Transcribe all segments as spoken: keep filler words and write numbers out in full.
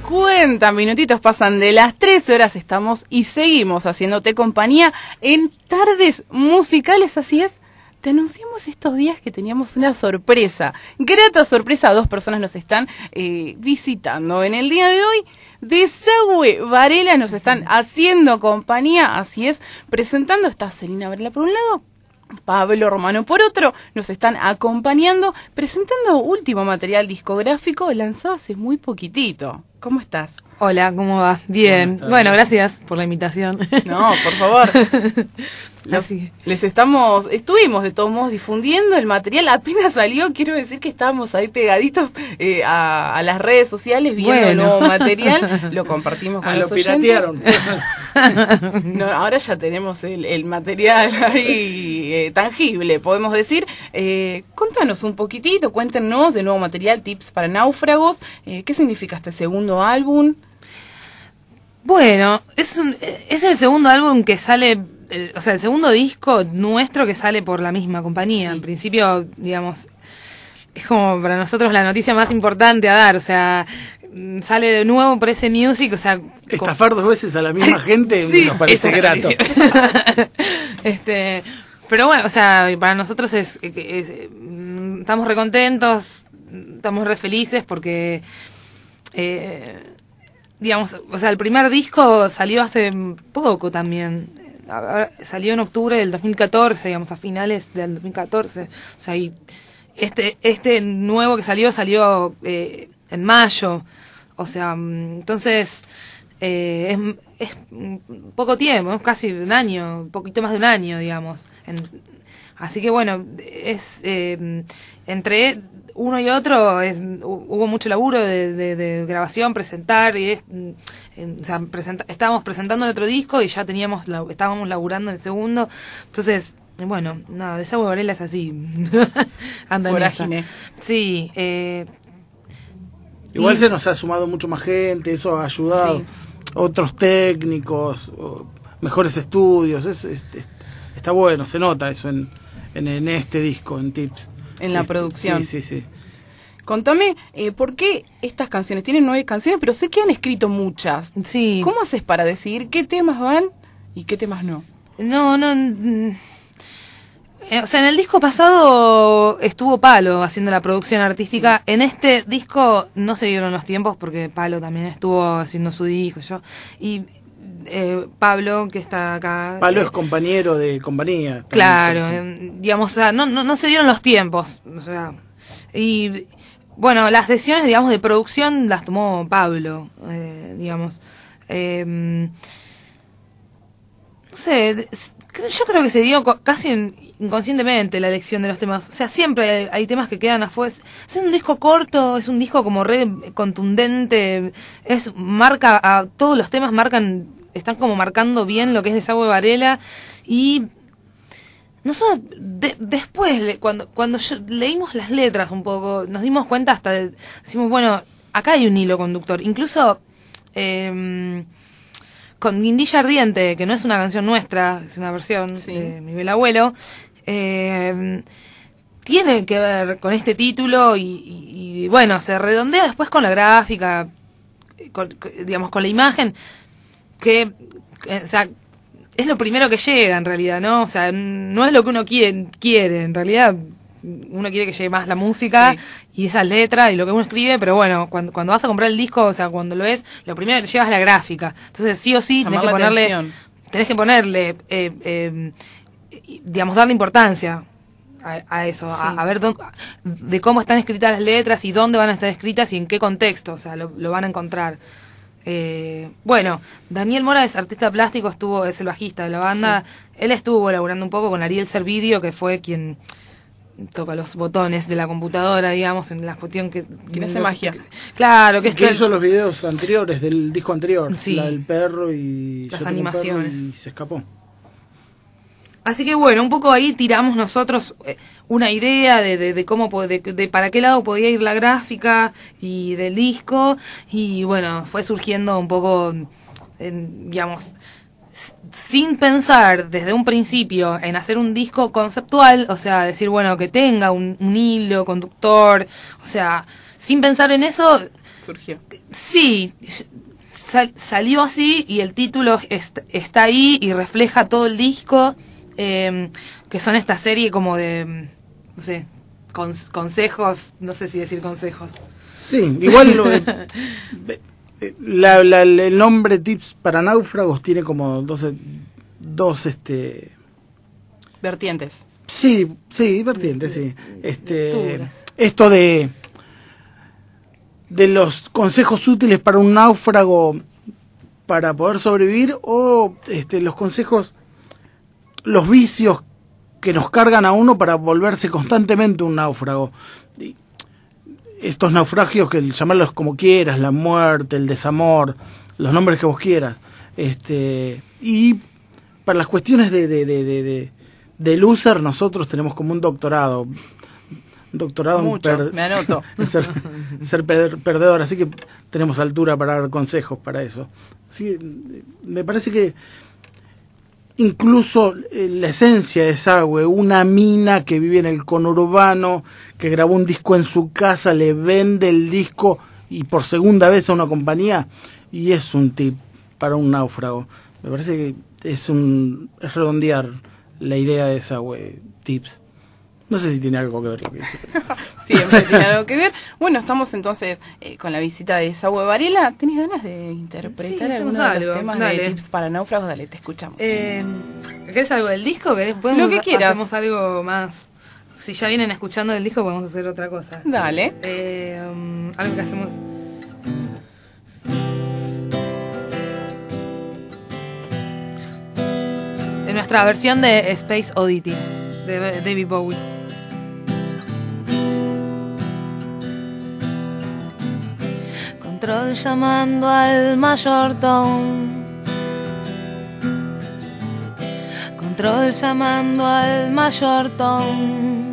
cincuenta minutitos pasan de las trece horas, estamos y seguimos haciéndote compañía en Tardes Musicales, así es. Te anunciamos estos días que teníamos una sorpresa, grata sorpresa, dos personas nos están eh, visitando en el día de hoy. Desagüe Varela nos están haciendo compañía, así es, presentando, está Celina Varela por un lado, Pablo Romano por otro, nos están acompañando, presentando último material discográfico lanzado hace muy poquitito. ¿Cómo estás? Hola, ¿cómo va? Bien. Bueno, gracias por la invitación. No, por favor. Los, les estamos, estuvimos de todos modos difundiendo el material, apenas salió, quiero decir que estábamos ahí pegaditos eh, a, a las redes sociales viendo bueno. el nuevo material, lo compartimos con ah, los lo piratearon. No, ahora ya tenemos el, el material ahí eh, tangible, podemos decir. Eh, contanos un poquitito, cuéntenos del nuevo material, tips para náufragos, eh, ¿qué significa este segundo álbum? Bueno, es, un, es el segundo álbum que sale... El, o sea, el segundo disco nuestro que sale por la misma compañía. Sí. En principio, digamos, es como para nosotros la noticia más importante a dar. O sea, sale de nuevo por ese Music. O sea, estafar como... dos veces a la misma gente sí, nos parece grato. este, pero bueno, o sea, para nosotros es, es, es estamos recontentos, estamos re felices porque, eh, digamos, o sea, el primer disco salió hace poco también. Salió en octubre del dos mil catorce, digamos, a finales del dos mil catorce. O sea, y este este nuevo que salió, salió eh, en mayo. O sea, entonces, eh, es, es poco tiempo, es casi un año, un poquito más de un año, digamos. En, así que bueno, es eh, entre uno y otro es, hubo mucho laburo de, de, de grabación, presentar, y es, en, o sea, presenta, estábamos presentando el otro disco y ya teníamos la, estábamos laburando en el segundo. Entonces, bueno, nada, Desagüe Varela es así. Anda en esa. Sí. Eh, Igual y, se nos ha sumado mucho más gente, eso ha ayudado. Sí. Otros técnicos, mejores estudios, es, es, es, está bueno, se nota eso en, en, en este disco, en Tips. En la producción. Sí, sí, sí. Contame, eh, ¿por qué estas canciones? Tienen nueve canciones, pero sé que han escrito muchas. Sí. ¿Cómo haces para decidir qué temas van y qué temas no? No, no... Eh, o sea, en el disco pasado estuvo Palo haciendo la producción artística. Sí. En este disco no se dieron los tiempos porque Palo también estuvo haciendo su disco. Yo y... Eh, Pablo, que está acá. Pablo eh, es compañero de compañía. Claro, eh, digamos, o sea, no, no, no se dieron los tiempos. O sea, y bueno, las decisiones, digamos, de producción las tomó Pablo, eh, digamos. Eh, no sé, yo creo que se dio casi inconscientemente la elección de los temas. O sea, siempre hay, hay temas que quedan afuera. Es un disco corto, es un disco como re contundente, es marca, a, todos los temas marcan, están como marcando bien lo que es Desagüe Varela. Y nosotros de, después, cuando cuando yo, leímos las letras un poco, nos dimos cuenta hasta, de, decimos, bueno, acá hay un hilo conductor. Incluso eh, con Guindilla Ardiente, que no es una canción nuestra, es una versión sí. de Miguel Abuelo, eh, tiene que ver con este título y, y, y bueno, se redondea después con la gráfica, con, digamos, con la imagen, que, que, o sea, es lo primero que llega en realidad, ¿no? O sea, no es lo que uno quiere, quiere en realidad uno quiere que llegue más la música sí. y esas letras y lo que uno escribe, pero bueno, cuando, cuando vas a comprar el disco, o sea, cuando lo ves, lo primero que te llevas es la gráfica. Entonces, sí o sí, tenés que ponerle, atención. tenés que ponerle, eh, eh, digamos, darle importancia a, a eso, sí. a, a ver dónde, de cómo están escritas las letras y dónde van a estar escritas y en qué contexto, o sea, lo, lo van a encontrar. Eh, bueno, Daniel Mora es artista plástico, estuvo, es el bajista de la banda, sí. él estuvo elaborando un poco con Ariel Servidio, que fue quien toca los botones de la computadora, digamos, en la cuestión que... ¿Quién hace magia? Que, claro, que es que... hizo los videos anteriores del disco anterior, sí. la del perro y... las animaciones. Y se escapó. Así que bueno, un poco ahí tiramos nosotros eh, una idea de, de, de cómo, de, de para qué lado podía ir la gráfica y del disco, y bueno, fue surgiendo un poco, eh, digamos... sin pensar desde un principio en hacer un disco conceptual, o sea, decir, bueno, que tenga un, un hilo conductor, o sea, sin pensar en eso, surgió. Sí, sal, salió así y el título est, está ahí y refleja todo el disco, eh, que son esta serie como de, no sé, con, consejos, no sé si decir consejos. Sí, igual lo, eh, la, la, el nombre Tips para Náufragos tiene como dos, dos este... vertientes. Sí, sí, vertientes, sí. Este, Lecturas. esto de... de los consejos útiles para un náufrago para poder sobrevivir, o este, los consejos, los vicios que nos cargan a uno para volverse constantemente un náufrago. Y estos naufragios, que llamarlos como quieras, la muerte, el desamor, los nombres que vos quieras, este, y para las cuestiones de, de, de, de, de, de loser, nosotros tenemos como un doctorado doctorado Muchos, en, per- me anoto. en ser, en ser per- perdedor, así que tenemos altura para dar consejos para eso. Así que me parece que incluso eh, la esencia de Desagüe, una mina que vive en el conurbano, que grabó un disco en su casa, le vende el disco y por segunda vez a una compañía, y es un tip para un náufrago. Me parece que es un es redondear la idea de Desagüe, tips. No sé si tiene algo que ver. Siempre tiene algo que ver. Bueno, estamos entonces eh, con la visita de Desagüe Varela. ¿Tenés ganas de interpretar Sí, algunos hacemos de los algo. temas Dale. de Tips para Náufragos? Dale, te escuchamos. Eh, ¿Querés algo del disco? ¿Querés? Podemos, Lo que quieras. Hacemos algo más. Si ya vienen escuchando el disco, podemos hacer otra cosa. Dale. Eh, um, algo que hacemos. En nuestra versión de Space Oddity de David Bowie. Control llamando al mayordomo. Control llamando al mayordomo.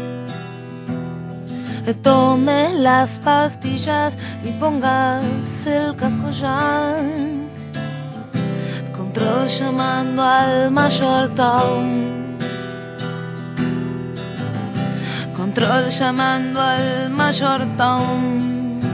Tome las pastillas y póngase el casco ya. Control llamando al mayordomo. Control llamando al mayordomo.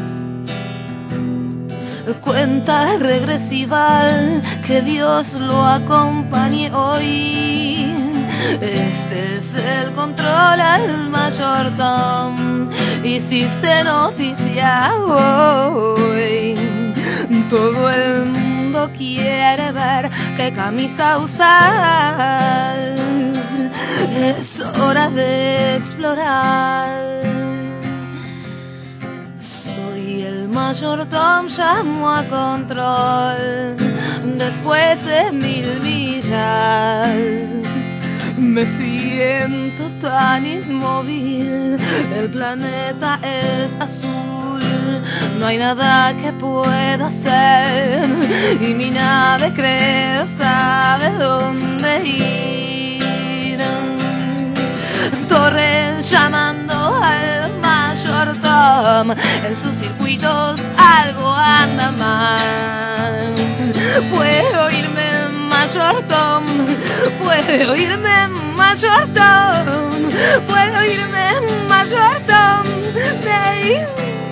Cuenta regresiva, que Dios lo acompañe hoy. Este es el control al mayordomo. Hiciste noticia hoy. Todo el mundo quiere ver qué camisa usas. Es hora de explorar. Soy el mayordomo, llamo a control. Después de mil millas me siento tan inmóvil. El planeta es azul, no hay nada que pueda hacer. Y mi nave creo sabe dónde ir. Torres llamando al mayordomo. En sus circuitos algo anda mal. Puede oírme, mayordomo. Puede oírme, mayordomo. Puede oírme, mayordomo. De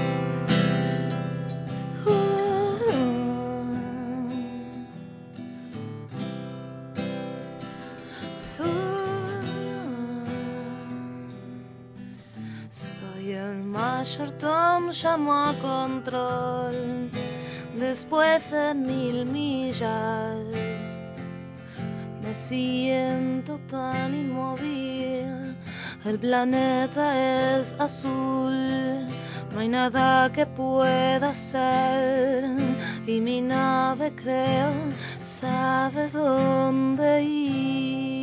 Soy el mayordomo, llamo a control. Después de mil millas me siento tan inmóvil. El planeta es azul, no hay nada que pueda hacer. Y mi nave creo sabe dónde ir.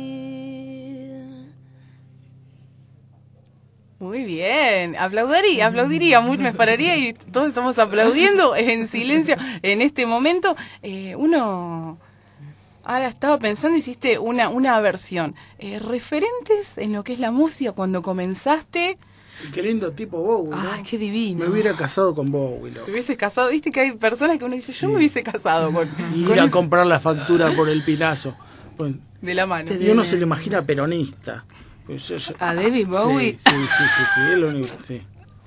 Muy bien, aplaudiría, aplaudiría, muy, me pararía y todos estamos aplaudiendo en silencio en este momento. Eh, uno, ahora estaba pensando, hiciste una, una versión. Eh, referentes en lo que es la música cuando comenzaste. Y qué lindo tipo Bowie, ¿no? Ay, qué divino. Me hubiera casado con Bowie, loco. ¿Te hubieses casado? Viste que hay personas que uno dice, yo me hubiese casado con, Y con ir a ese- comprar la factura por el pinazo. Pues, de la mano. y uno se lo imagina peronista. Pues yo- yo- ¿A David Bowie? Sí, sí, sí, sí, sí, es lo único, sí.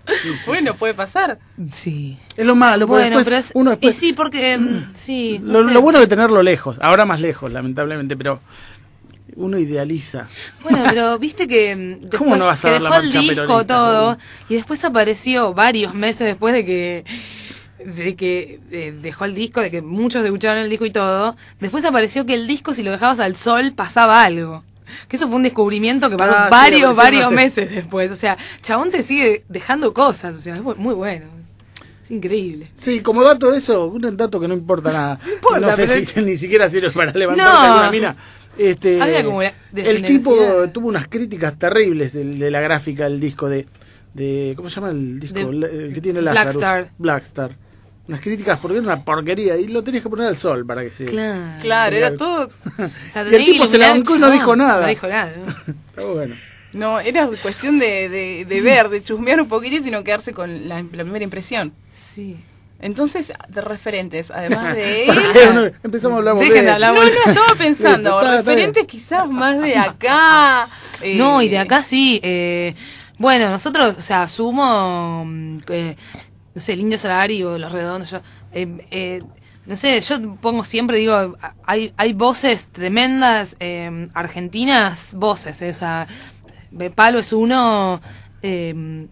Sí, sí, Bueno, sí. puede pasar. Sí. Es lo malo, porque Bueno, después, pero es... uno después... Y sí, porque... mm, sí, no Lo, sé. lo bueno es tenerlo lejos, ahora más lejos, lamentablemente, pero uno idealiza. Bueno, pero viste que mm, después ¿Cómo no vas a que ver la dejó el marcha disco peronista? todo Uh. y después apareció varios meses después de que de que eh, dejó el disco, de que muchos escucharon el disco y todo, después apareció que el disco si lo dejabas al sol pasaba algo. Que eso fue un descubrimiento que pasó Ah, sí, varios, apareció, varios no sé. meses después. O sea, Chabón te sigue dejando cosas, o sea, es bu- muy bueno. Es increíble. Sí, como dato de eso, un dato que no importa nada. No, importa, sé pero- si ni siquiera sirve para levantar No. alguna mina. Este, Había como la- de el tipo generosidad. tuvo unas críticas terribles de, de la gráfica del disco de, de ¿cómo se llama el disco? De La- el que tiene Lazarus. Blackstar. Blackstar. Unas críticas porque era una porquería y lo tenías que poner al sol para que se... Claro. Claro, era todo. O sea, Y el tenés tipo que se la iluminar al bancó y no chabón. dijo nada. No dijo nada, ¿no? Está bueno. No, era cuestión de, de, de ver, de chusmear un poquitito y no quedarse con la, la primera impresión. Sí. Entonces, de referentes, además de él. ¿Para qué? No, empezamos a hablar Dejen de de- hablar. No, no, estaba pensando, Está- está bien. referentes quizás más de acá. eh, No, y de acá sí. Eh, bueno, nosotros, o sea, asumo, mm, que, no sé, el Indio Solari o Los Redondos, yo, eh, eh, no sé, yo pongo siempre, digo, hay, hay voces tremendas, eh, argentinas, voces, eh, o sea, Palo es uno, eh,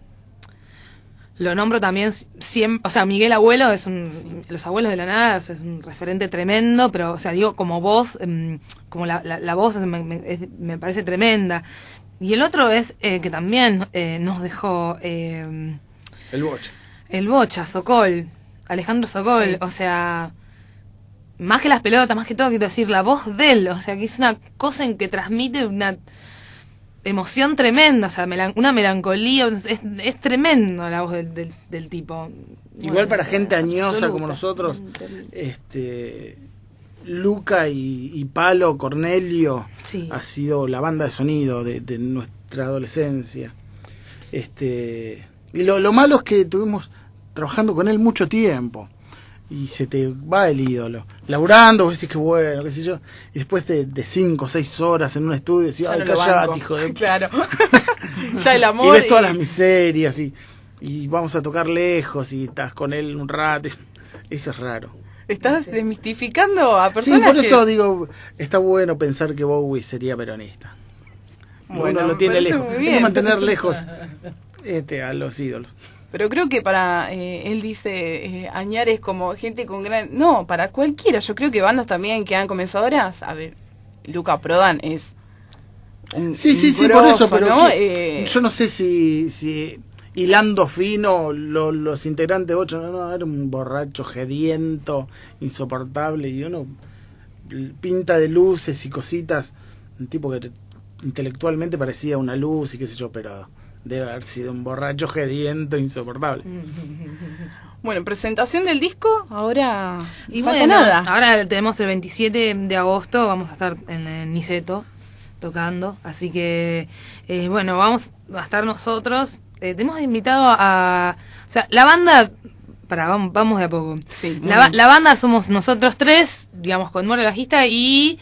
lo nombro también siempre, o sea, Miguel Abuelo es un, Los Abuelos de la Nada, o sea, es un referente tremendo, pero, o sea, digo, como voz, eh, como la, la, la voz es- me, me- es- me parece tremenda. Y el otro es eh, que también eh, nos dejó eh, El boche. el Bocha, Sokol, Alejandro Sokol, Sí. o sea, más que las pelotas, más que todo, quiero decir, la voz de él, o sea, que es una cosa en que transmite una emoción tremenda, o sea, melan- una melancolía, es, es tremendo la voz del, del, del tipo. Igual Bueno, para es- gente es añosa absoluta. como nosotros, este Luca y, y Palo, Cornelio, Sí. ha sido la banda de sonido de, de nuestra adolescencia. Este y lo, lo malo es que estuvimos trabajando con él mucho tiempo y se te va el ídolo. Laburando, vos decís que bueno, qué sé yo, y después de, de cinco o seis horas en un estudio decís, ya ay, no lo callate, banco. hijo de... Claro. Ya el Y amor. ves todas las miserias y, y vamos a tocar lejos y estás con él un rato. Eso es raro. Estás desmistificando a Sí, personas por eso que... digo, está bueno pensar que Bowie sería peronista. Bueno, Uno lo me tiene parece lejos. muy Hay que bien. mantener lejos este, a los ídolos. Pero creo que para, eh, él dice, eh, Añares como gente con gran... No, para cualquiera. Yo creo que bandas también que han comenzado ahora, a ver, Luca Prodan es un Sí, sí, un sí, por eso, grosso, pero ¿no? que- Eh, yo no sé si, si hilando fino lo- los integrantes de ocho, no, no, era un borracho gediento, insoportable, y uno pinta de luces y cositas, un tipo que intelectualmente parecía una luz y qué sé yo, pero debe haber sido un borracho gediento, insoportable. Bueno, presentación del disco, ahora Y falta bueno, nada. ahora tenemos el veintisiete de agosto, vamos a estar en, en Niceto tocando, así que eh, bueno, vamos a estar nosotros, eh, te hemos invitado a, o sea, la banda, para, vamos, vamos de a poco, Sí, muy la, ba- bien. la banda somos nosotros tres, digamos, con Mora el bajista, y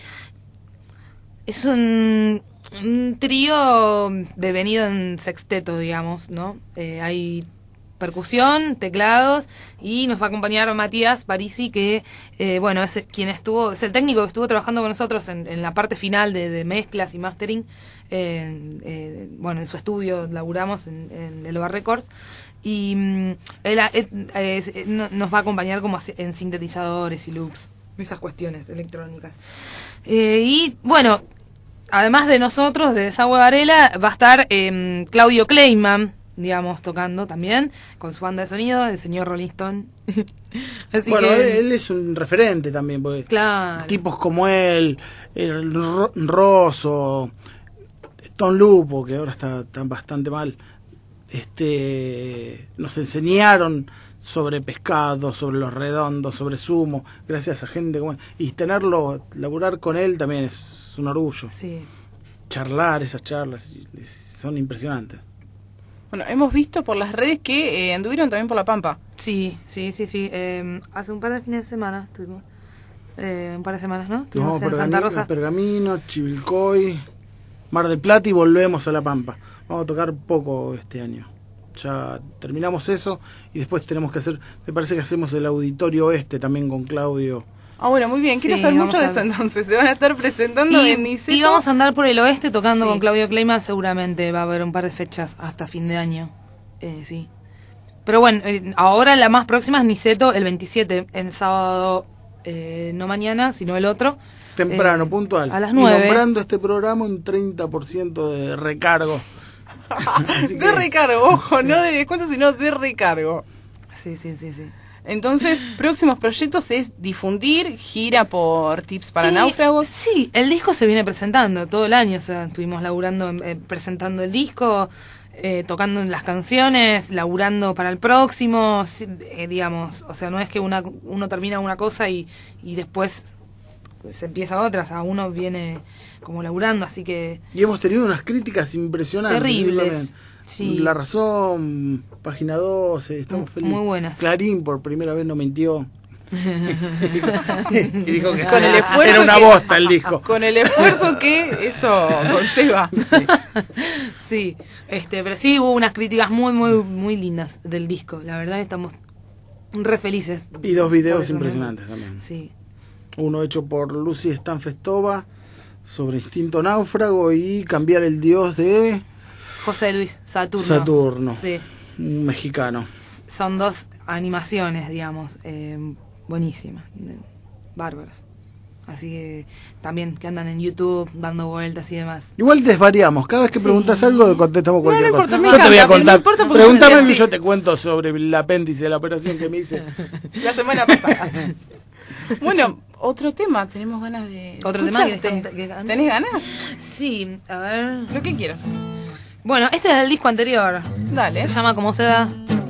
es un, un trío devenido en sexteto, digamos, ¿no? Eh, hay percusión, teclados, y nos va a acompañar Matías Parisi, que, eh, bueno, es quien estuvo, es el técnico que estuvo trabajando con nosotros en, en la parte final de, de mezclas y mastering. Eh, eh, bueno, en su estudio laburamos en, en el Bar Records, y mm, él, eh, eh, eh, no- nos va a acompañar como así en sintetizadores y loops, esas cuestiones electrónicas. Eh, y bueno, además de nosotros, de Desagüe Varela, va a estar eh, Claudio Kleiman, digamos, tocando también, con su banda de sonido, el señor Rolling Stone. Así Bueno, que, él, él es un referente también, porque claro. tipos como él, el Ro- Rosso, Tom Lupo, que ahora está, está bastante mal, este nos enseñaron sobre pescado, sobre los redondos, sobre sumo, gracias a gente como él. Y tenerlo, laburar con él también es un orgullo. Sí. Charlar esas charlas es- son impresionantes. Bueno, hemos visto por las redes que eh, anduvieron también por La Pampa. Sí, sí, sí, sí. Eh, hace un par de fines de semana estuvimos. Eh, un par de semanas, ¿no? Nos Estuvimos vamos en a Santa Pergamino, Rosa. Pergamino, Chivilcoy, Mar del Plata y volvemos a La Pampa. Vamos a tocar poco este año. ya terminamos eso y después tenemos que hacer, me parece que hacemos el Auditorio Este también con Claudio. Ah, bueno, muy bien. Quiero Sí, saber vamos mucho de a- eso entonces. Se van a estar presentando Y, en Niceto. y vamos a andar por el oeste tocando Sí. con Claudio Kleiman, seguramente va a haber un par de fechas hasta fin de año. Eh, sí. Pero bueno, eh, ahora la más próxima es Niceto, el veintisiete, el sábado, eh, no mañana, sino el otro. Temprano, Eh, puntual. A las Y nueve. nombrando este programa un treinta por ciento de recargo. Así De que- recargo, ojo, no de descuento, sino de recargo. Sí, sí, sí, sí. Entonces, próximos proyectos es difundir, gira por tips para Y, náufragos. Sí, el disco se viene presentando todo el año, o sea, estuvimos laburando, eh, presentando el disco, eh, tocando las canciones, laburando para el próximo, sí, eh, digamos, o sea, no es que una, uno termina una cosa y, y después se empieza otra, o sea, uno viene como laburando, así que... Y hemos tenido unas críticas impresionantes. Terribles, eso también. sí. La Razón, Página doce, estamos Muy- felices. muy buenas. Clarín por primera vez no mintió. y dijo que Con el esfuerzo era una que- bosta el disco. Con el esfuerzo que eso conlleva. Sí, este, pero sí hubo unas críticas muy, muy, muy lindas del disco, la verdad estamos re felices. Y dos por videos eso, ¿no? impresionantes también. Sí. Uno hecho por Lucy Stanfestova sobre Instinto Náufrago y Cambiar el Dios de José Luis Saturno. Saturno, Sí, un mexicano. S- son dos animaciones, digamos, eh, buenísimas, de- bárbaras. Así que también que andan en YouTube dando vueltas y demás. Igual desvariamos, cada vez que Sí. preguntas algo contestamos cualquier no cosa. importa, me yo te voy a encanta, contar, no importa porque pregúntame sí, y sí. yo te cuento sobre el apéndice de la operación que me hice. La semana pasada. Bueno, otro tema, tenemos ganas de. Otro tema que escucharte. canta- que canta. ¿Tenés ganas? Sí, a ver. Lo que quieras. Bueno, este es el disco anterior. Dale. Se llama Como se da.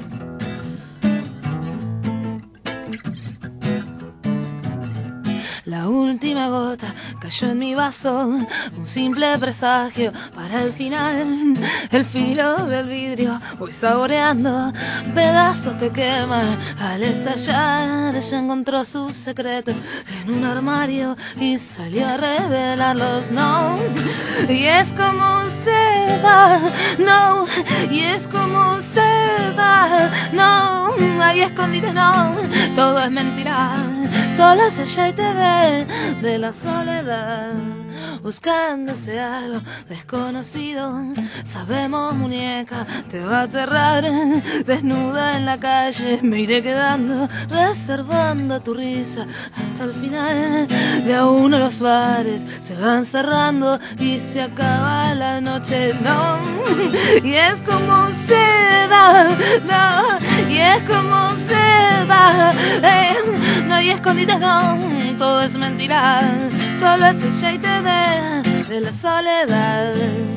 La última gota cayó en mi vaso, un simple presagio para el final. El filo del vidrio voy saboreando pedazos que queman al estallar. Ella encontró sus secretos en un armario y salió a revelarlos, no. Y es como se da, no. Y es como se da, no. Hay escondites, no. Todo es mentira. Solo es ella y te ve de la soledad, buscándose algo desconocido. Sabemos, muñeca, te va a aterrar. Desnuda en la calle me iré quedando, reservando tu risa hasta el final. De a uno los bares se van cerrando y se acaba la noche, no. Y es como se da, no. Y es como se da, eh. No hay escondites, no. Todo es mentira. Solo es ella y te ve de la soledad.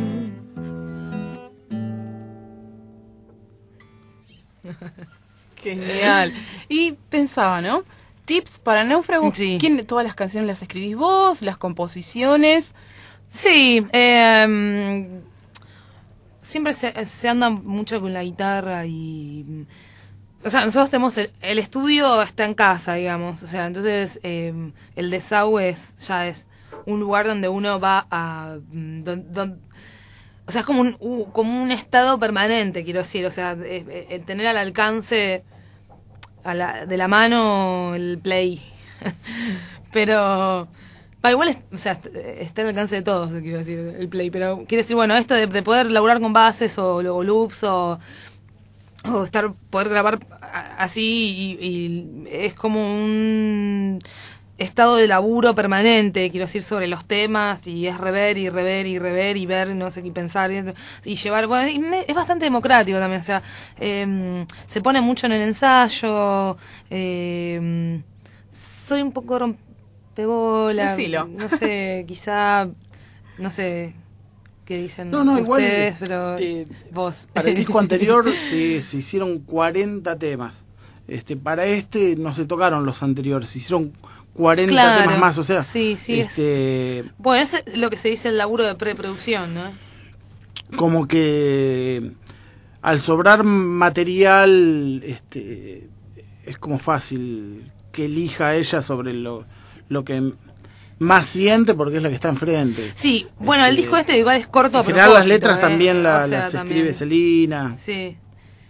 Genial. Y pensaba, ¿no? Tips para náufragos. Sí. ¿Quién, todas las canciones las escribís vos? ¿Las composiciones? Sí, eh, siempre se, se anda mucho con la guitarra y... O sea, nosotros tenemos el, el estudio está en casa, digamos. O sea, entonces eh, el desagüe es, ya es un lugar donde uno va a... mm, don- don- o sea, es como un, u- como un estado permanente, quiero decir. O sea, eh, eh, el tener al alcance a la, de la mano el play. Pero... Va, igual, es- o sea, está al alcance de todos, quiero decir, el play. Pero quiero decir, bueno, esto de, de poder laburar con bases o, o loops o... o estar poder grabar a- así y, y es como un estado de laburo permanente, quiero decir, sobre los temas, y es rever y rever y rever y ver, no sé qué pensar y, y llevar, bueno, y me- es bastante democrático también, o sea, eh, se pone mucho en el ensayo, eh, soy un poco rompebola, Decilo. no sé, quizá, no sé qué dicen No, no, igual, ustedes, pero este, vos. Para el disco anterior se, se hicieron cuarenta temas. Este, para este no se tocaron los anteriores, se hicieron cuarenta Claro, temas más, o sea, sí, sí, este, Bueno, ese es lo que se dice el laburo de preproducción, ¿no? como que al sobrar material, este, es como fácil que elija ella sobre lo, lo que más siente porque es la que está enfrente. Sí, bueno, el Este, disco este igual es corto a En general las propósito, letras ¿eh? también la- O sea, las también- escribe Celina. Sí.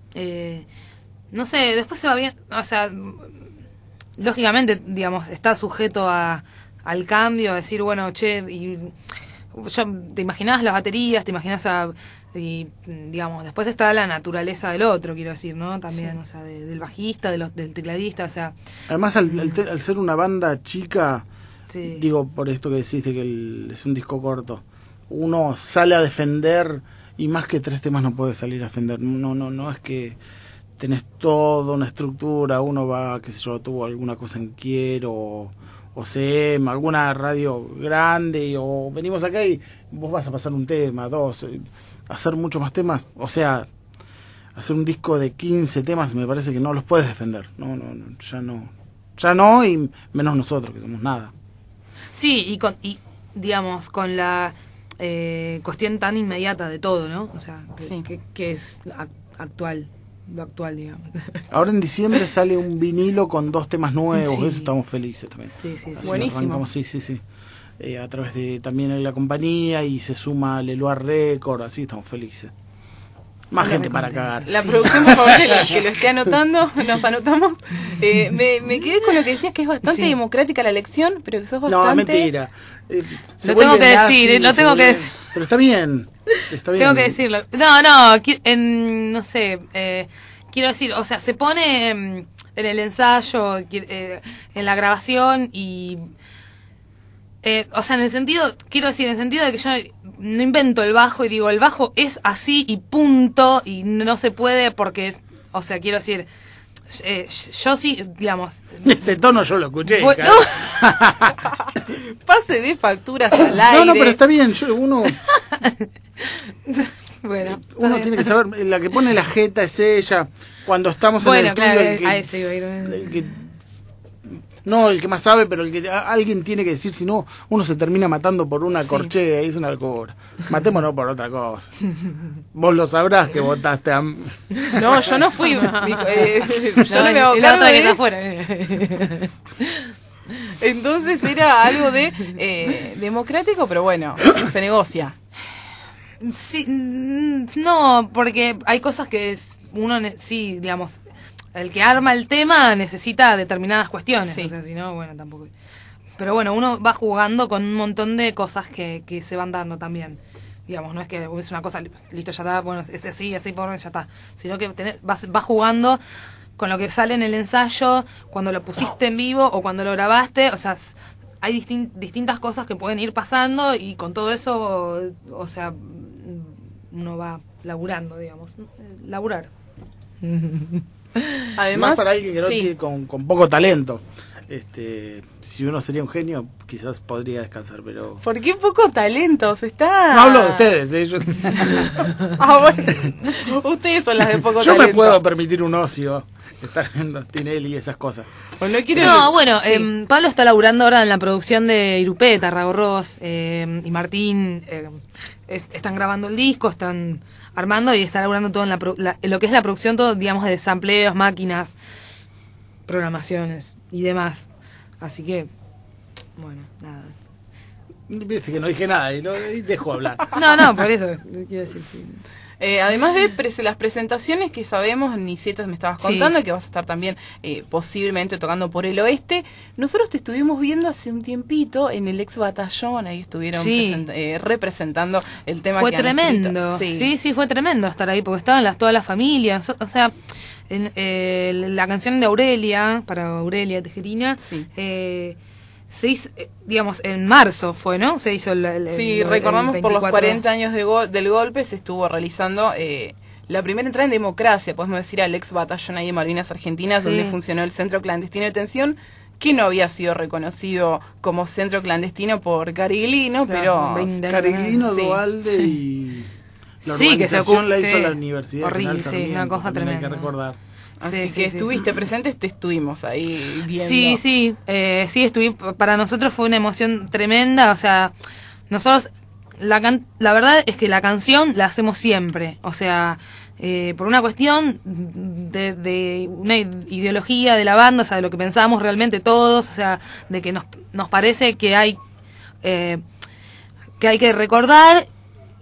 eh, no sé, después se va bien, o sea, lógicamente, digamos, está sujeto a al cambio, a decir, bueno, che, y yo, te imaginás las baterías, te imaginás a, y digamos, después está la naturaleza del otro, quiero decir, ¿no? También, sí. O sea, de, del bajista, de los, del tecladista, o sea... Además, al, al, te, al ser una banda chica, sí. Digo, por esto que deciste que el, es un disco corto, uno sale a defender, y más que tres temas no puede salir a defender, no, no, no es que tenés toda una estructura, uno va, qué sé yo, tuvo alguna cosa en Quiero, o, o C M, alguna radio grande, o venimos acá y vos vas a pasar un tema, dos, hacer muchos más temas, o sea, hacer un disco de quince temas me parece que no los puedes defender, no, no, no ya no, ya no, y menos nosotros que somos nada. Sí, y con, y digamos, con la eh, cuestión tan inmediata de todo, ¿no? O sea, que, sí. que, que es actual. Lo actual, digamos. Ahora en diciembre sale un vinilo con dos temas nuevos, sí. Eso estamos felices también. Sí, sí, sí. Buenísimo. Sí, sí, sí. Eh, a través de también de la compañía y se suma Leloir Record, así estamos felices. Más Hola, gente para cagar. La producción, por favor, que, que lo esté anotando, nos anotamos. Eh, me, me quedé con lo que decías, que es bastante sí. democrática la elección, pero que sos bastante... No, mentira. Eh, lo tengo que decir, nazi, lo tengo que decir. Pero está bien. Está bien. Tengo que decirlo. No, no, en, no sé, eh, quiero decir, o sea, se pone en el ensayo, eh, en la grabación y... Eh, o sea, en el sentido, quiero decir, en el sentido de que yo no invento el bajo y digo, el bajo es así y punto, y no se puede porque, o sea, quiero decir, eh, yo sí, digamos... Ese tono yo lo escuché. Bueno, no. Pase de facturas al aire. No, no, pero está bien, yo, uno... Bueno, uno tiene que saber, la que pone la jeta es ella, cuando estamos bueno, en el estudio... claro, el que, a ese iba a ir. el que, no, el que más sabe, pero el que a, alguien tiene que decir, si no, uno se termina matando por una sí. corchea, es una locura. Matémonos por otra cosa. Vos lo sabrás que votaste a... No, yo no fui. Dijo, eh, yo no, no me hago el cargo otro que de... está afuera. Entonces era algo de eh, democrático, pero bueno, se negocia. Sí, no, porque hay cosas que es, uno, sí, digamos, el que arma el tema necesita determinadas cuestiones, sí. O sea, si no, bueno, tampoco. Pero bueno, uno va jugando con un montón de cosas que, que se van dando también. Digamos, no es que es una cosa, listo, ya está, bueno, es así, así, por ya está. Sino que tenés, vas, vas jugando con lo que sale en el ensayo, cuando lo pusiste en vivo o cuando lo grabaste, o sea, hay distin, distintas cosas que pueden ir pasando y con todo eso, o sea, uno va laburando, digamos, laburar. Además, Más para alguien que no sí. tiene, con, con poco talento. Este, si uno sería un genio, quizás podría descansar, pero... ¿Por qué poco talento? Se está... No hablo de ustedes, ¿eh? Yo, Ah, bueno. Ustedes son las de poco yo talento. me puedo permitir un ocio, estar viendo Tinelli y esas cosas. O no, quiero no bueno, sí. eh, Pablo está laburando ahora en la producción de Irupé, Tarragorros, eh, y Martín eh, es, están grabando el disco, están armando y está laburando todo en, la, la, en lo que es la producción, todo, digamos, de sampleos, máquinas, programaciones y demás. Así que, bueno, nada. Viste que no dije nada y, lo, y dejo hablar. No, no, por eso quiero decir, sí. Eh, además de pres las presentaciones que sabemos, Nicetas me estabas contando, sí. Que vas a estar también eh, posiblemente tocando por el oeste. Nosotros te estuvimos viendo hace un tiempito en el ex batallón, ahí estuvieron sí. eh, representando el tema fue que han tremendo. Sí. sí, sí, fue tremendo estar ahí, porque estaban las, todas las familias, o sea, en, eh, la canción de Aurelia, para Aurelia Tejerina, sí. eh, se hizo, digamos, en marzo fue, ¿no? Se hizo el, el Sí, el, recordamos el por los cuarenta años de go del golpe se estuvo realizando eh, la primera entrada en democracia, podemos decir, al ex batallón ahí de Malvinas Argentinas, sí. Donde funcionó el Centro Clandestino de Detención, que no había sido reconocido como centro clandestino por Cariglino, claro, pero... Cariglino, sí. Dualde sí. y... La sí, que se ocupó, la hizo sí. la Universidad Horrible, General Sarmiento, sí, una cosa tremenda. Hay que recordar. Así sí, que sí, estuviste sí. presente, te estuvimos ahí viendo. Sí, sí, eh, sí, estuve, para nosotros fue una emoción tremenda, o sea, nosotros, la, can la verdad es que la canción la hacemos siempre, o sea, eh, por una cuestión de, de una ideología de la banda, o sea, de lo que pensamos realmente todos, o sea, de que nos, nos parece que hay, eh, que hay que recordar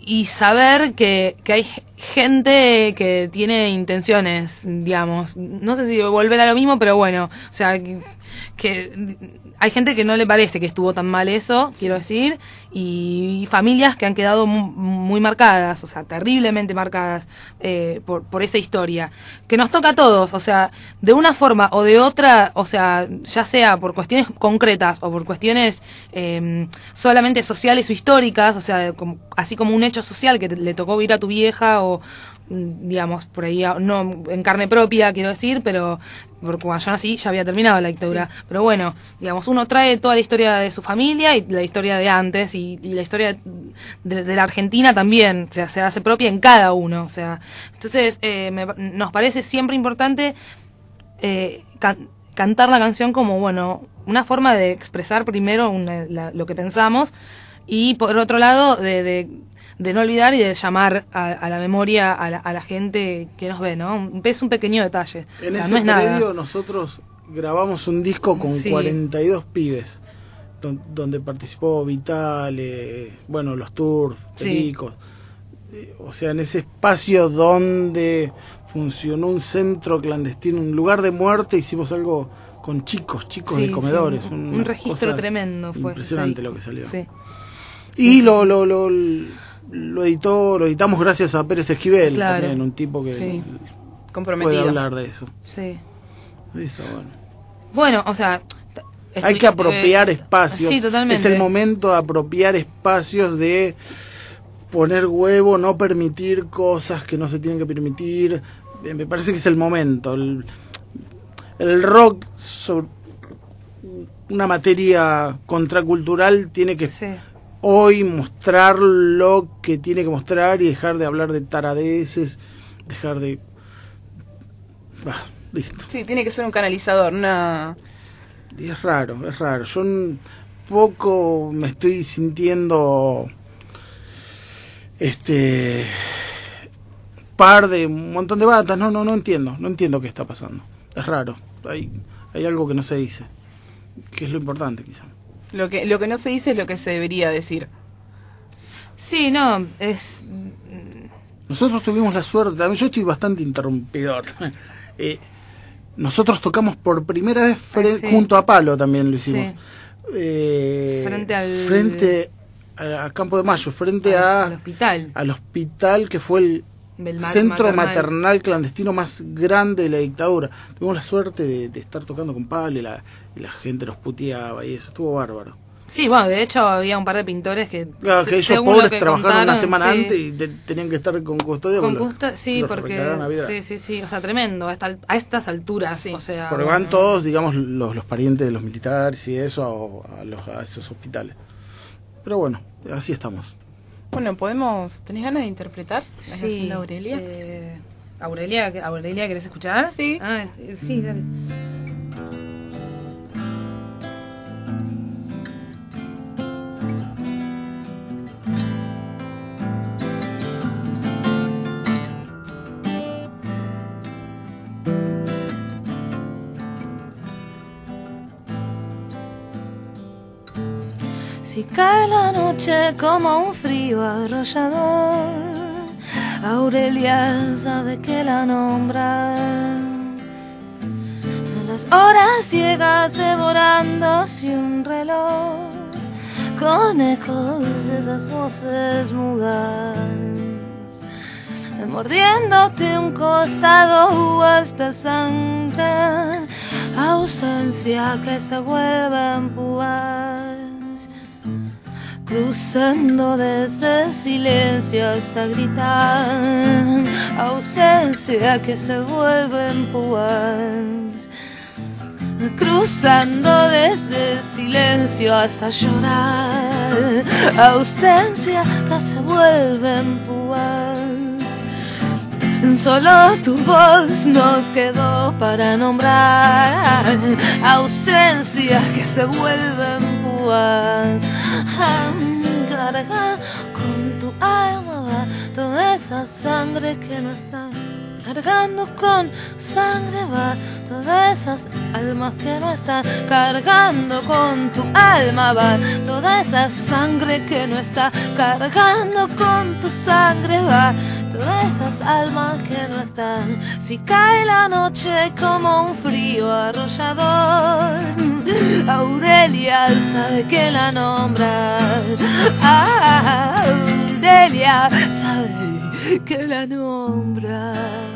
y saber que, que hay gente que tiene intenciones, digamos, no sé si volver a lo mismo, pero bueno, o sea, que, que hay gente que no le parece que estuvo tan mal eso, quiero decir, y, y familias que han quedado muy, muy marcadas, o sea, terriblemente marcadas eh, por, por esa historia, que nos toca a todos, o sea, de una forma o de otra, o sea, ya sea por cuestiones concretas o por cuestiones eh, solamente sociales o históricas, o sea, como, así como un hecho social que te, le tocó vivir a tu vieja o digamos, por ahí, no en carne propia, quiero decir, pero porque cuando yo nací ya había terminado la dictadura. Sí. Pero bueno, digamos, uno trae toda la historia de su familia y la historia de antes y, y la historia de, de la Argentina también, o sea, se hace propia en cada uno. O sea, entonces eh, me, nos parece siempre importante eh, can, cantar la canción como, bueno, una forma de expresar primero una, la, lo que pensamos y por otro lado de, de de no olvidar y de llamar a, a la memoria a la, a la gente que nos ve, ¿no? Es un pequeño detalle. En o sea, ese no es predio nada. Nosotros grabamos un disco con sí. cuarenta y dos pibes, don, donde participó Vital, eh, bueno, los Tours, Pericos. Sí. Eh, o sea, en ese espacio donde funcionó un centro clandestino, un lugar de muerte, hicimos algo con chicos, chicos sí, de comedores. Sí, un, un registro tremendo fue. Impresionante sí. lo que salió. Sí. Y sí, lo, lo, lo, lo editó, lo editamos gracias a Pérez Esquivel, claro. también, un tipo que sí. comprometido. Puede hablar de eso. Sí. Ahí está bueno. Bueno, o sea, hay que apropiar eh, espacios. Sí, totalmente. Es el momento de apropiar espacios, de poner huevo, no permitir cosas que no se tienen que permitir. Me parece que es el momento. El, el rock sobre una materia contracultural tiene que sí. hoy mostrar lo que tiene que mostrar y dejar de hablar de taradeces, dejar de... Bah, listo. Sí, tiene que ser un canalizador, una... Y es raro, es raro. Yo un poco me estoy sintiendo este par de un montón de batas, no, no, no entiendo, no entiendo qué está pasando. Es raro, hay, hay algo que no se dice, que es lo importante quizá. Lo que, lo que no se dice es lo que se debería decir. Sí, no, es... Nosotros tuvimos la suerte, yo estoy bastante interrumpidor. eh, nosotros tocamos por primera vez fre- sí. junto a Palo también lo hicimos. Sí. Eh, frente al... Frente a, a Campo de Mayo, frente al, a... al hospital. Al hospital que fue el... El centro maternal. maternal clandestino más grande de la dictadura. Tuvimos la suerte de, de estar tocando con Pablo y la, y la gente nos puteaba y eso, estuvo bárbaro. Sí, bueno, de hecho había un par de pintores que... Claro, que ellos pobres que trabajaron contaron, una semana sí. antes y te, tenían que estar con custodia. Con los, custodia, sí, los porque... Sí, sí, sí, o sea, tremendo, a, esta, a estas alturas, sí. o sea... Porque van todos, digamos, los, los parientes de los militares y eso a, a, los, a esos hospitales. Pero bueno, así estamos. Bueno, podemos... ¿Tenés ganas de interpretar la sí, canción de Aurelia? Eh, Aurelia, Aurelia, ¿querés escuchar? Sí. Ah, sí, dale. Si cae la noche como un frío arrollador, Aurelia sabe que la nombran. Las horas ciegas devorándose un reloj, con ecos de esas voces mudas, mordiéndote un costado hasta sangrar, ausencia que se vuelve en púas, cruzando desde silencio hasta gritar, ausencia que se vuelve en púas, cruzando desde silencio hasta llorar, ausencia que se vuelve en púas. Solo tu voz nos quedó para nombrar, ausencia que se vuelve en púas. Carga con tu alma toda esa sangre que no está, cargando con sangre va todas esas almas que no están, cargando con tu alma va toda esa sangre que no está, cargando con tu sangre va todas esas almas que no están. Si cae la noche como un frío arrollador, Aurelia sabe que la nombra. Ah, Aurelia sabe que la nombra.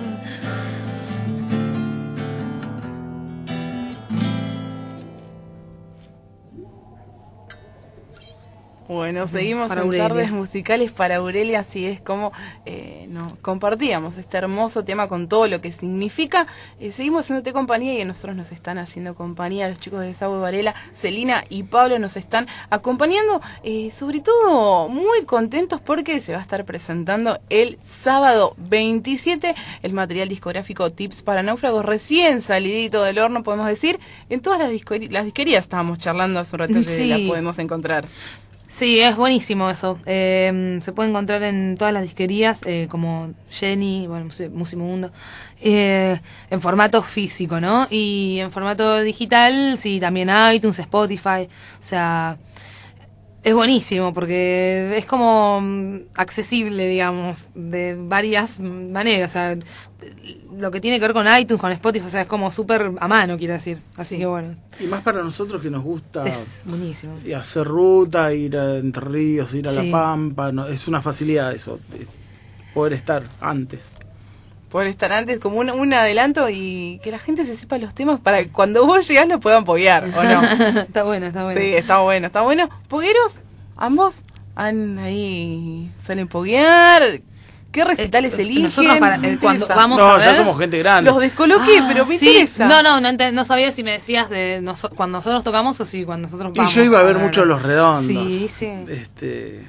Bueno, seguimos para en Aurelia. Tardes Musicales para Aurelia, así es como eh, no, compartíamos este hermoso tema con todo lo que significa. Eh, seguimos haciéndote compañía y a nosotros nos están haciendo compañía. Los chicos de Desagüe Varela, Celina y Pablo nos están acompañando, eh, sobre todo muy contentos porque se va a estar presentando el sábado veintisiete el material discográfico Tips para Náufragos, recién salidito del horno, podemos decir. En todas las, disqueri- las disquerías estábamos charlando hace un rato que Sí. la podemos encontrar. Sí, es buenísimo eso. Eh, se puede encontrar en todas las disquerías, eh, como Jenny, bueno, Musimundo, eh, en formato físico, ¿no? Y en formato digital, sí, también iTunes, Spotify. O sea, es buenísimo porque es como mm, accesible, digamos, de varias maneras. O sea, lo que tiene que ver con iTunes, con Spotify, o sea, es como súper a mano, quiero decir. Así Sí. que bueno, Y más para nosotros que nos gusta es buenísimo. y hacer ruta, ir a Entre Ríos, ir a Sí. La Pampa, no, es una facilidad eso, de poder estar antes. Poder estar antes como un, un adelanto y que la gente se sepa los temas para que cuando vos llegás lo puedan poguear, ¿o no? Está bueno, está bueno. Sí, está bueno, está bueno. ¿Pogueros? ¿Ambos? ¿Han ahí suelen poguear? ¿Qué recitales Eh, eligen? nosotros para- Me eh, cuando interesa. vamos No, a ya ver. somos gente grande. Los descoloqué, Ah, pero me sí. interesa. No, no, no, ente- no sabía si me decías de noso- cuando nosotros tocamos o si cuando nosotros Y vamos. yo iba a ver ver. mucho Los Redondos. Sí, sí. Este,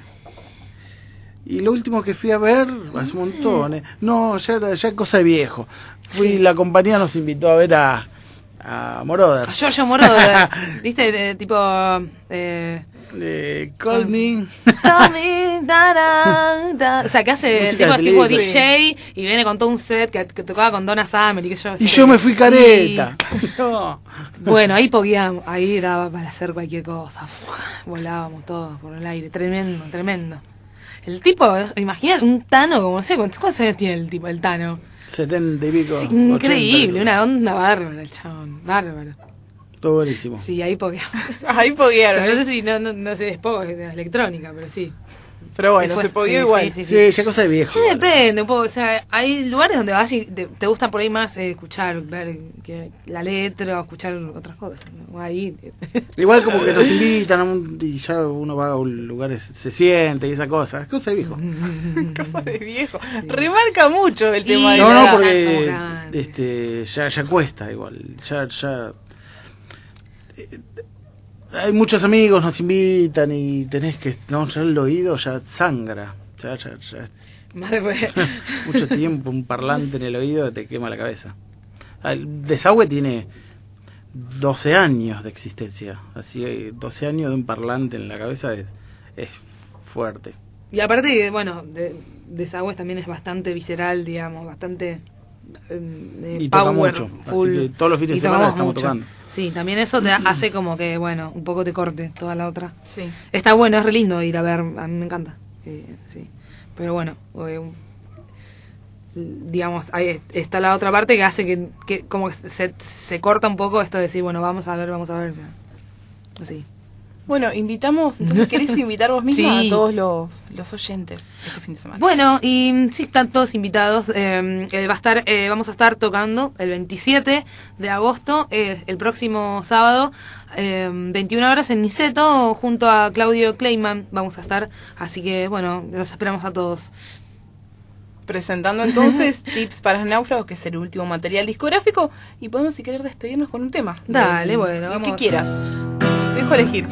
y lo último que fui a ver, hace un montón, eh. no, ya era ya cosa de viejo. Fui, la compañía nos invitó a ver a, a Moroder. A Giorgio Moroder, ¿viste? De, tipo... Eh, Eh, Call Me. Tell me, da, da, da. O sea, que hace el Música tipo, de tipo película. D J y viene con todo un set que, que tocaba con Donna Summer y que yo... Y yo me fui careta. Y- No. Bueno, ahí poguíamos, ahí daba para hacer cualquier cosa. Uf, volábamos todos por el aire, tremendo, tremendo. El tipo, imagínate, un Tano, como no sé, ¿cuántos cuántos años tiene el tipo, el Tano? setenta y pico. Sí, increíble, ochenta, una onda bárbara el chabón, bárbaro. todo buenísimo. Sí, ahí poguíamos. Ahí O poguearon. sea, no sé si, no, no, no sé, es poco, es electrónica, pero sí. Pero bueno, Después, se pogueó sí, igual. sí, Sí, ya cosa de viejo. Eh, Depende un poco, o sea, hay lugares donde vas y te, te gustan por ahí más eh, escuchar, ver que, la letra o escuchar otras cosas, ¿no? Ahí. Igual como que nos invitan a un- y ya uno va a un lugar, se siente y esa cosa. Es cosa de viejo. Cosa de viejo. Remarca mucho el tema Y- de No, la no, edad. somos porque grandes. este, ya, ya cuesta igual. Ya, ya. eh, Hay muchos amigos, nos invitan y tenés que. No, ya el oído ya sangra. Ya, ya, ya. Más después. Mucho tiempo, un parlante en el oído te quema la cabeza. El Desagüe tiene doce años de existencia. Así que doce años de un parlante en la cabeza es, es fuerte. Y aparte, bueno, de, Desagües también es bastante visceral, digamos, bastante eh, Y toca power, mucho, así full. que todos los fines Y de semana tocamos estamos mucho. tocando. Sí, también eso te hace como que, bueno, un poco te corte toda la otra. Sí. Está bueno, es re lindo ir a ver, a mí me encanta. Eh, sí. Pero bueno, eh, digamos, ahí está la otra parte que hace que, que como que se, se corta un poco esto de decir, bueno, vamos a ver, vamos a ver. Así. Bueno, invitamos, entonces, ¿querés invitar vos misma Sí. a todos los, los oyentes este fin de semana? Bueno, y mm, sí, están todos invitados. Eh, eh, va a estar, eh, vamos a estar tocando el veintisiete de agosto, eh, el próximo sábado, eh, veintiuna horas en Niceto, junto a Claudio Kleiman vamos a estar. Así que, bueno, los esperamos a todos. Presentando entonces Tips para Náufragos, que es el último material discográfico, y podemos, si querer, despedirnos con un tema. Dale, Del- bueno, el que vamos. quieras. Te dejo elegir.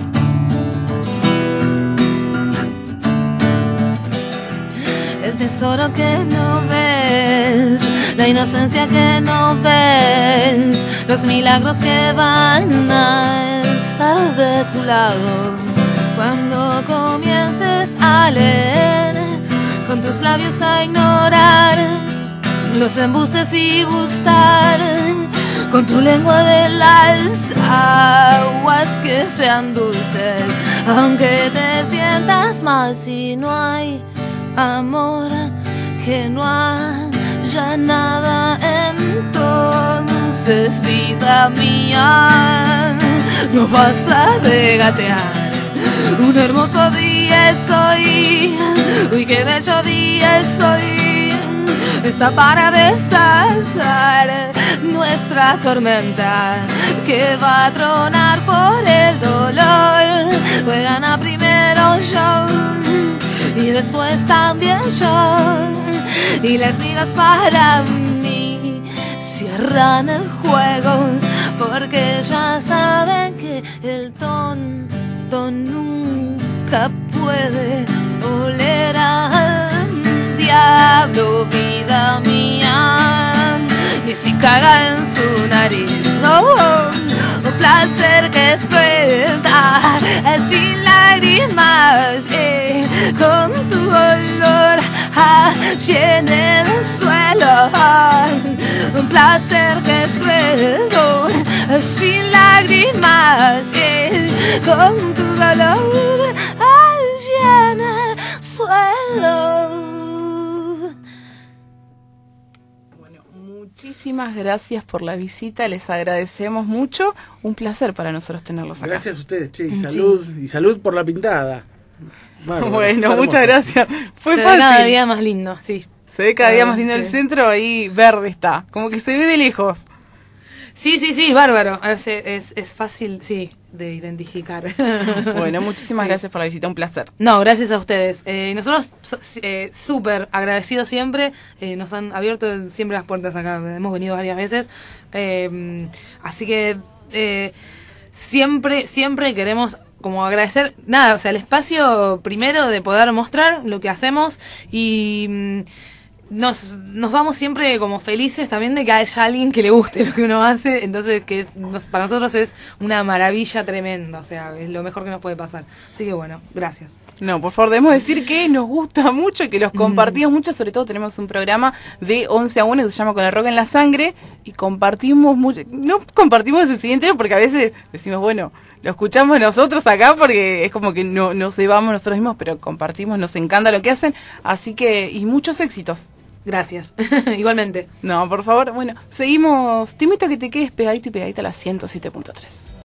El tesoro que no ves, la inocencia que no ves, los milagros que van a estar de tu lado. Cuando comiences a leer, con tus labios a ignorar los embustes y gustar con tu lengua de las aguas que sean dulces, aunque te sientas mal si no hay amor, que no haya nada. Entonces, vida mía, no vas a regatear. Un hermoso día es hoy, uy, qué bello día es hoy. Está para desatar nuestra tormenta, que va a tronar por el dolor. Juegan a primero yo y después también yo, y las migas para mí cierran el juego, porque ya saben que el tonto nunca puede oler al diablo, vida mía, y si caga en su nariz. Oh, oh, un placer que explota sin lágrimas, eh, con tu olor allí en el suelo. Un placer que explota sin lágrimas, eh, con tu dolor allí en el suelo. Muchísimas gracias por la visita, les agradecemos mucho, un placer para nosotros tenerlos acá. Gracias a ustedes, che, y salud, sí. Y salud por la pintada. Bárbaro, bueno, muchas gracias. Fue se fácil. ve cada día más lindo, sí. Se ve cada día más lindo sí. el centro, ahí verde está, como que se ve de lejos. Sí, sí, sí, bárbaro. Es, es, es fácil, sí, de identificar. Bueno, muchísimas sí. gracias por la visita, un placer. No, gracias a ustedes. Eh, nosotros eh, súper agradecidos siempre. Eh, nos han abierto siempre las puertas acá. Hemos venido varias veces. Eh, así que eh, siempre, siempre queremos como agradecer, nada, o sea, el espacio primero de poder mostrar lo que hacemos y... Nos, nos vamos siempre como felices también de que haya alguien que le guste lo que uno hace, entonces que es, nos, para nosotros es una maravilla tremenda, o sea, es lo mejor que nos puede pasar. Así que bueno, gracias. No, por favor, debemos decir que nos gusta mucho y que los compartimos mm. mucho, sobre todo tenemos un programa de once a una que se llama Con el Rock en la Sangre y compartimos mucho, no compartimos el siguiente porque a veces decimos, bueno, lo escuchamos nosotros acá porque es como que no nos llevamos nosotros mismos, pero compartimos, nos encanta lo que hacen, así que, y muchos éxitos. Gracias, igualmente. No, por favor, bueno, seguimos, te invito a que te quedes pegadito y pegadita a la ciento siete punto tres.